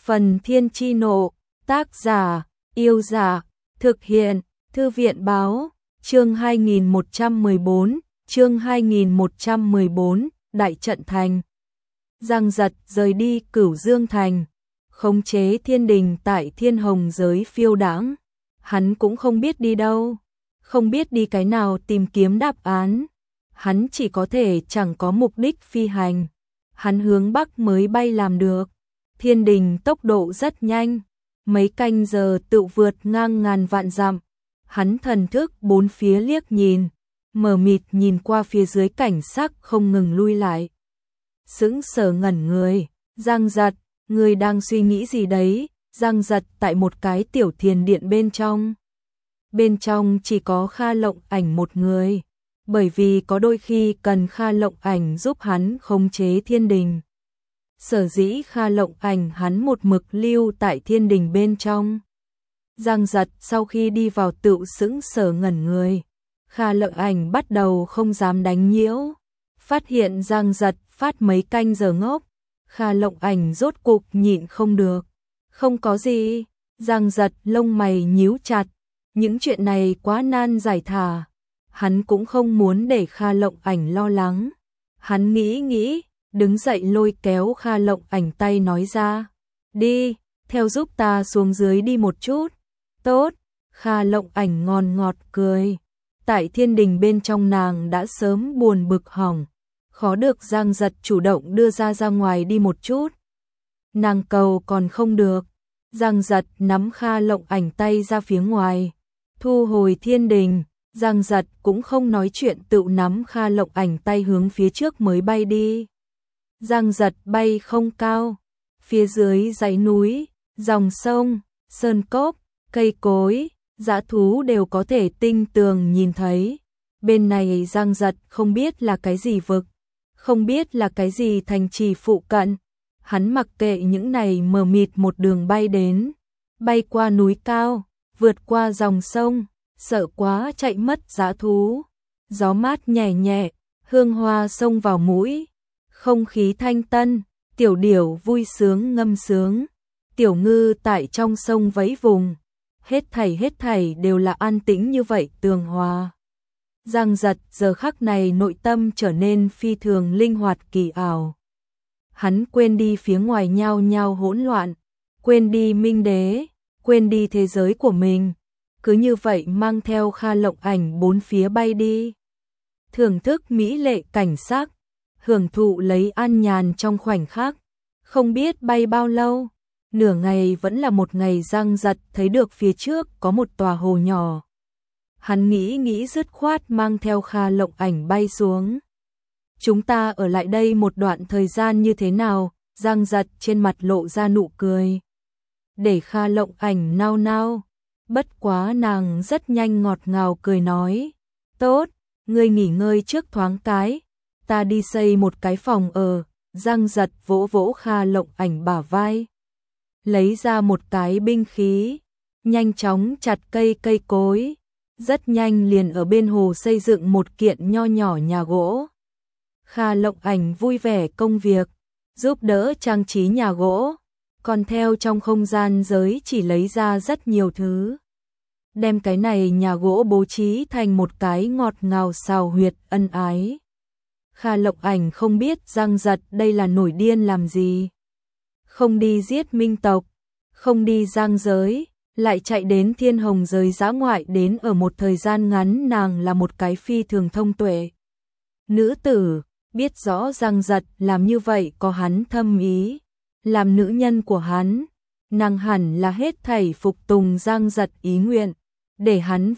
Phần Thiên Chi Nộ, tác giả, Yêu Dạ, thực hiện, Thư viện Báo, chương 2114, Đại trận thành. Giang Giật rời đi Cửu Dương Thành, khống chế thiên đình tại Thiên Hồng giới phiêu đãng. Hắn cũng không biết đi đâu, không biết đi cái nào tìm kiếm đáp án. Hắn chỉ có thể chẳng có mục đích phi hành. Hắn hướng Bắc mới bay làm được. Thiên đình tốc độ rất nhanh, mấy canh giờ tự vượt ngang ngàn vạn dặm. Hắn thần thức bốn phía liếc nhìn, mờ mịt nhìn qua phía dưới cảnh sắc không ngừng lui lại. Sững sờ ngẩn người, Giang Giật, người đang suy nghĩ gì đấy? Giang Giật tại một cái tiểu thiền điện bên trong. Bên trong chỉ có Kha Lộng Ảnh một người, bởi vì có đôi khi cần Kha Lộng Ảnh giúp hắn khống chế thiên đình. Sở dĩ Kha Lộng Ảnh hắn một mực lưu tại thiên đình bên trong. Giang Giật sau khi đi vào tự sững sờ ngẩn người. Kha Lộng Ảnh bắt đầu không dám đánh nhiễu. Phát hiện Giang Giật phát mấy canh giờ ngốc. Kha Lộng Ảnh rốt cục nhịn không được. Không có gì. Giang Giật lông mày nhíu chặt. Những chuyện này quá nan giải thả. Hắn cũng không muốn để Kha Lộng Ảnh lo lắng. Hắn nghĩ, đứng dậy lôi kéo Kha Lộng Ảnh tay nói ra. Đi, theo giúp ta xuống dưới đi một chút. Tốt, Kha Lộng Ảnh ngon ngọt cười. Tại thiên đình bên trong nàng đã sớm buồn bực hỏng. Khó được Giang Giật chủ động đưa ra ngoài đi một chút. Nàng cầu còn không được. Giang Giật nắm Kha Lộng Ảnh tay ra phía ngoài. Thu hồi thiên đình, Giang Giật cũng không nói chuyện tự nắm Kha Lộng Ảnh tay hướng phía trước mới bay đi. Giang Giật bay không cao, phía dưới dãy núi, dòng sông, sơn cốc, cây cối, dã thú đều có thể tinh tường nhìn thấy. Bên này Giang Giật không biết là cái gì vực, không biết là cái gì thành trì phụ cận. Hắn mặc kệ những này mờ mịt một đường bay đến, bay qua núi cao, vượt qua dòng sông, sợ quá chạy mất dã thú. Gió mát nhẹ nhẹ, hương hoa xông vào mũi. Không khí thanh tân, tiểu điểu vui sướng ngâm sướng, tiểu ngư tại trong sông vẫy vùng, hết thảy đều là an tĩnh như vậy tường hòa. Giang Giật giờ khắc này nội tâm trở nên phi thường linh hoạt kỳ ảo. Hắn quên đi phía ngoài nhao nhao hỗn loạn, quên đi Minh Đế, quên đi thế giới của mình, cứ như vậy mang theo Kha Lộng Ảnh bốn phía bay đi. Thưởng thức mỹ lệ cảnh sắc, hưởng thụ lấy an nhàn trong khoảnh khắc. Không biết bay bao lâu, nửa ngày vẫn là một ngày. Giang Giật thấy được phía trước có một tòa hồ nhỏ. Hắn nghĩ dứt khoát mang theo Kha Lộng Ảnh bay xuống. Chúng ta ở lại đây một đoạn thời gian như thế nào? Giang Giật trên mặt lộ ra nụ cười. Để Kha Lộng Ảnh nao nao, bất quá nàng rất nhanh ngọt ngào cười nói. Tốt, ngươi nghỉ ngơi trước thoáng cái. Ta đi xây một cái phòng ở. Giang Giật vỗ vỗ Kha Lộng Ảnh bả vai, lấy ra một cái binh khí, nhanh chóng chặt cây cối, rất nhanh liền ở bên hồ xây dựng một kiện nho nhỏ nhà gỗ. Kha Lộng Ảnh vui vẻ công việc, giúp đỡ trang trí nhà gỗ, còn theo trong không gian giới chỉ lấy ra rất nhiều thứ. Đem cái này nhà gỗ bố trí thành một cái ngọt ngào xào huyệt ân ái. Kha Lộng Ảnh không biết Giang Giật đây là nổi điên làm gì. Không đi giết minh tộc, không đi giang giới, lại chạy đến Thiên Hồng giới dã ngoại đến ở một thời gian ngắn. Nàng là một cái phi thường thông tuệ nữ tử, biết rõ Giang Giật làm như vậy có hắn thâm ý. Làm nữ nhân của hắn, nàng hẳn là hết thảy phục tùng Giang Giật ý nguyện, để hắn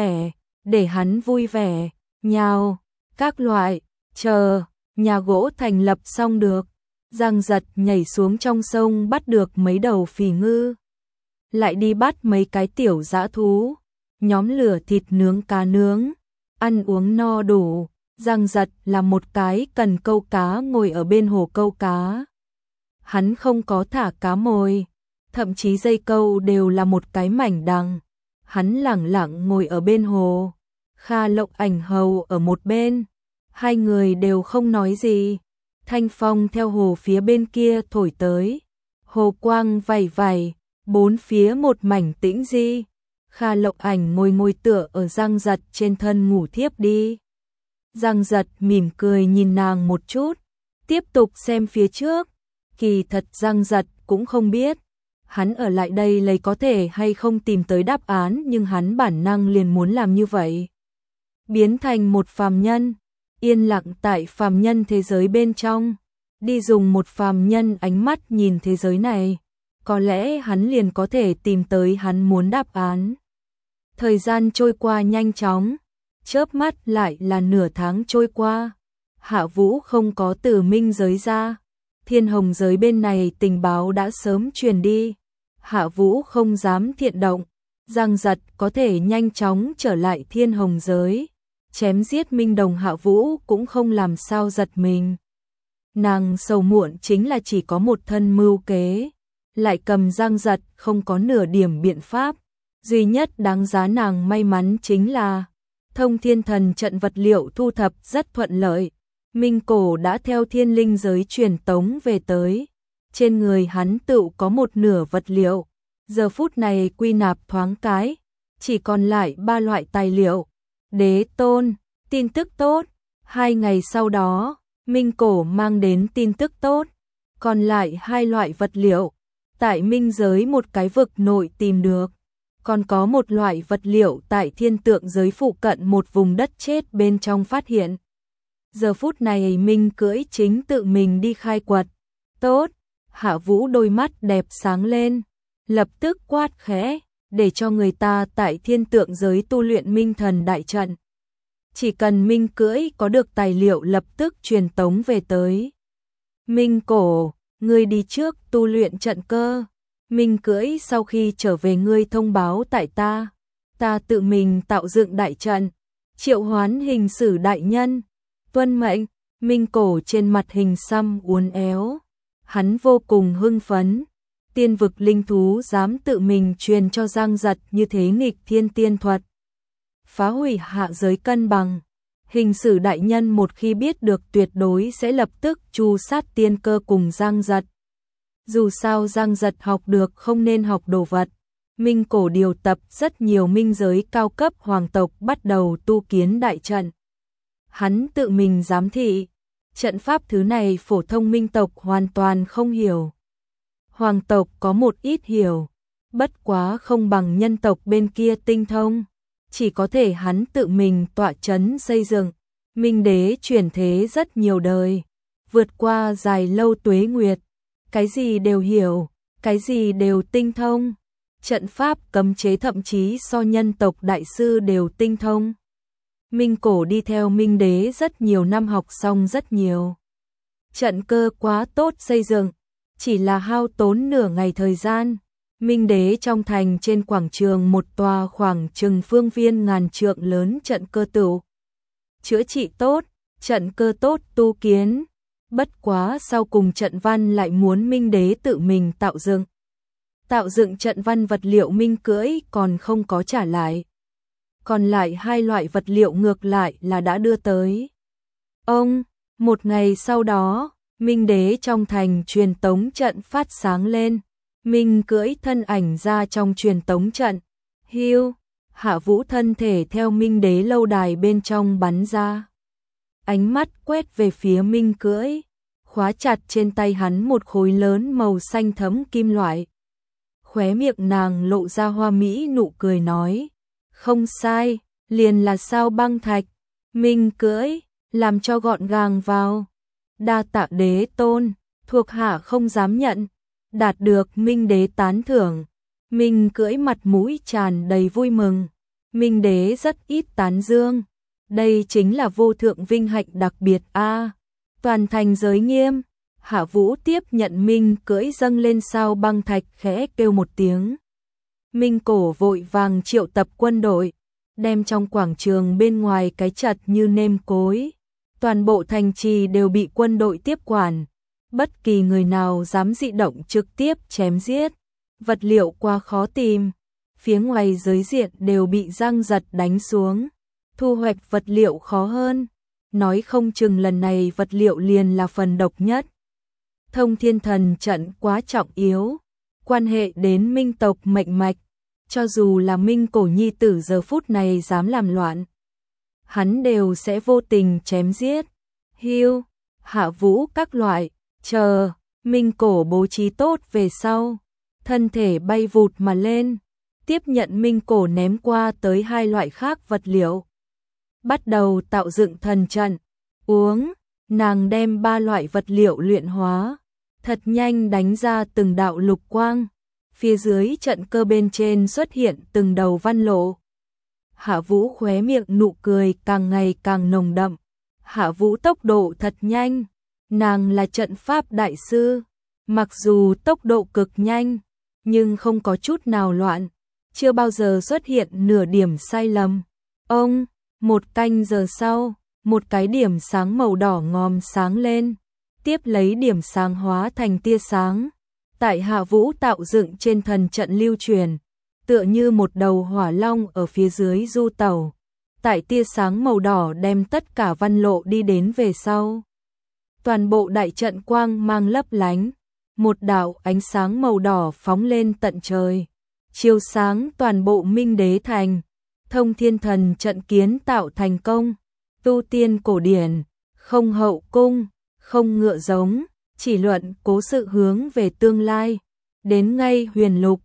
vui vẻ, nhào, các loại. Chờ, nhà gỗ thành lập xong được, Giang Giật nhảy xuống trong sông bắt được mấy đầu phỉ ngư. Lại đi bắt mấy cái tiểu dã thú, nhóm lửa thịt nướng cá nướng, ăn uống no đủ. Giang Giật là một cái cần câu cá ngồi ở bên hồ câu cá. Hắn không có thả cá mồi, thậm chí dây câu đều là một cái mảnh đằng. Hắn lẳng lặng ngồi ở bên hồ, Kha Lộng Ảnh hầu ở một bên. Hai người đều không nói gì. Thanh phong theo hồ phía bên kia thổi tới. Hồ quang vẩy vẩy, bốn phía một mảnh tĩnh di. Kha Lộc Ảnh ngồi tựa ở Giang Giật trên thân ngủ thiếp đi. Giang Giật mỉm cười nhìn nàng một chút, tiếp tục xem phía trước. Kỳ thật Giang Giật cũng không biết, hắn ở lại đây lấy có thể hay không tìm tới đáp án, nhưng hắn bản năng liền muốn làm như vậy. Biến thành một phàm nhân, yên lặng tại phàm nhân thế giới bên trong, đi dùng một phàm nhân ánh mắt nhìn thế giới này, có lẽ hắn liền có thể tìm tới hắn muốn đáp án. Thời gian trôi qua nhanh chóng, chớp mắt lại là nửa tháng trôi qua. Hạ Vũ không có từ minh giới ra, Thiên Hồng giới bên này tình báo đã sớm truyền đi. Hạ Vũ không dám thiện động, Giang Giật có thể nhanh chóng trở lại Thiên Hồng giới, chém giết Minh Đồng. Hạ Vũ cũng không làm sao giật mình. Nàng sầu muộn chính là chỉ có một thân mưu kế, lại cầm Giang Giật không có nửa điểm biện pháp. Duy nhất đáng giá nàng may mắn chính là Thông Thiên Thần trận vật liệu thu thập rất thuận lợi. Minh Cổ đã theo thiên linh giới truyền tống về tới. Trên người hắn tự có một nửa vật liệu. Giờ phút này quy nạp thoáng cái, chỉ còn lại 3 loại tài liệu. Đế tôn, tin tức tốt. 2 ngày sau đó, Minh Cổ mang đến tin tức tốt. Còn lại 2 loại vật liệu, tại minh giới một cái vực nội tìm được. Còn có một loại vật liệu tại thiên tượng giới phụ cận một vùng đất chết bên trong phát hiện. Giờ phút này Minh cưỡi chính tự mình đi khai quật. Tốt, Hạ Vũ đôi mắt đẹp sáng lên, lập tức quát khẽ, để cho người ta tại thiên tượng giới tu luyện minh thần đại trận. Chỉ cần Minh cưỡi có được tài liệu lập tức truyền tống về tới. Minh Cổ, ngươi đi trước tu luyện trận cơ. Minh cưỡi sau khi trở về ngươi thông báo tại ta tự mình tạo dựng đại trận, triệu hoán hình sử đại nhân. Tuân mệnh. Minh Cổ trên mặt hình xăm uốn éo, hắn vô cùng hưng phấn. Tiên vực linh thú dám tự mình truyền cho Giang Giật như thế nghịch thiên tiên thuật, phá hủy hạ giới cân bằng. Hình sử đại nhân một khi biết được tuyệt đối sẽ lập tức tru sát tiên cơ cùng Giang Giật. Dù sao Giang Giật học được không nên học đồ vật. Minh Cổ điều tập rất nhiều minh giới cao cấp hoàng tộc bắt đầu tu kiến đại trận. Hắn tự mình giám thị, trận pháp thứ này phổ thông minh tộc hoàn toàn không hiểu. Hoàng tộc có một ít hiểu, bất quá không bằng nhân tộc bên kia tinh thông, chỉ có thể hắn tự mình tọa chấn xây dựng. Minh đế chuyển thế rất nhiều đời, vượt qua dài lâu tuế nguyệt, cái gì đều hiểu, cái gì đều tinh thông. Trận pháp cấm chế thậm chí so nhân tộc đại sư đều tinh thông. Minh Cổ đi theo Minh đế rất nhiều năm, học xong rất nhiều. Trận cơ quá tốt xây dựng, chỉ là hao tốn nửa ngày thời gian. Minh đế trong thành trên quảng trường một tòa khoảng chừng phương viên ngàn trượng lớn trận cơ tựu chữa trị tốt, trận cơ tốt tu kiến. Bất quá sau cùng trận văn lại muốn Minh đế tự mình tạo dựng. Tạo dựng trận văn vật liệu Minh cưỡi còn không có trả lại. Còn lại 2 loại vật liệu ngược lại là đã đưa tới. Một ngày sau đó, Minh đế trong thành truyền tống trận phát sáng lên. Minh cưỡi thân ảnh ra trong truyền tống trận. Hiu, Hạ Vũ thân thể theo Minh đế lâu đài bên trong bắn ra. Ánh mắt quét về phía Minh cưỡi, khóa chặt trên tay hắn một khối lớn màu xanh thẫm kim loại. Khóe miệng nàng lộ ra hoa mỹ nụ cười nói, không sai, liền là sao băng thạch. Minh cưỡi, làm cho gọn gàng vào. Đa tạ đế tôn, thuộc hạ không dám nhận. Đạt được Minh đế tán thưởng, Minh cưỡi mặt mũi tràn đầy vui mừng. Minh đế rất ít tán dương, đây chính là vô thượng vinh hạnh đặc biệt a. Toàn thành giới nghiêm. Hạ Vũ tiếp nhận Minh cưỡi dâng lên sao băng thạch, khẽ kêu một tiếng. Minh Cổ vội vàng triệu tập quân đội, đem trong quảng trường bên ngoài cái chật như nêm cối. Toàn bộ thành trì đều bị quân đội tiếp quản, bất kỳ người nào dám dị động trực tiếp chém giết. Vật liệu quá khó tìm, phía ngoài giới diện đều bị Giang Giật đánh xuống. Thu hoạch vật liệu khó hơn, nói không chừng lần này vật liệu liền là phần độc nhất. Thông Thiên Thần trận quá trọng yếu, quan hệ đến minh tộc mệnh mạch, cho dù là Minh Cổ nhi tử giờ phút này dám làm loạn, hắn đều sẽ vô tình chém giết. Hưu, Hạ Vũ các loại, chờ, Minh Cổ bố trí tốt về sau, thân thể bay vụt mà lên, tiếp nhận Minh Cổ ném qua tới hai loại khác vật liệu. Bắt đầu tạo dựng thần trận, uống, nàng đem ba loại vật liệu luyện hóa, thật nhanh đánh ra từng đạo lục quang, phía dưới trận cơ bên trên xuất hiện từng đầu văn lộ. Hạ Vũ khóe miệng nụ cười càng ngày càng nồng đậm, Hạ Vũ tốc độ thật nhanh, nàng là trận pháp đại sư, mặc dù tốc độ cực nhanh, nhưng không có chút nào loạn, chưa bao giờ xuất hiện nửa điểm sai lầm. Ông, một canh giờ sau, một cái điểm sáng màu đỏ ngòm sáng lên, tiếp lấy điểm sáng hóa thành tia sáng, tại Hạ Vũ tạo dựng trên thần trận lưu truyền, tựa như một đầu hỏa long ở phía dưới du tẩu. Tại tia sáng màu đỏ đem tất cả văn lộ đi đến về sau. Toàn bộ đại trận quang mang lấp lánh, một đạo ánh sáng màu đỏ phóng lên tận trời, chiếu sáng toàn bộ Minh Đế Thành. Thông Thiên Thần trận kiến tạo thành công, tu tiên cổ điển, không hậu cung, không ngựa giống, chỉ luận cố sự hướng về tương lai. Đến ngay huyền lục,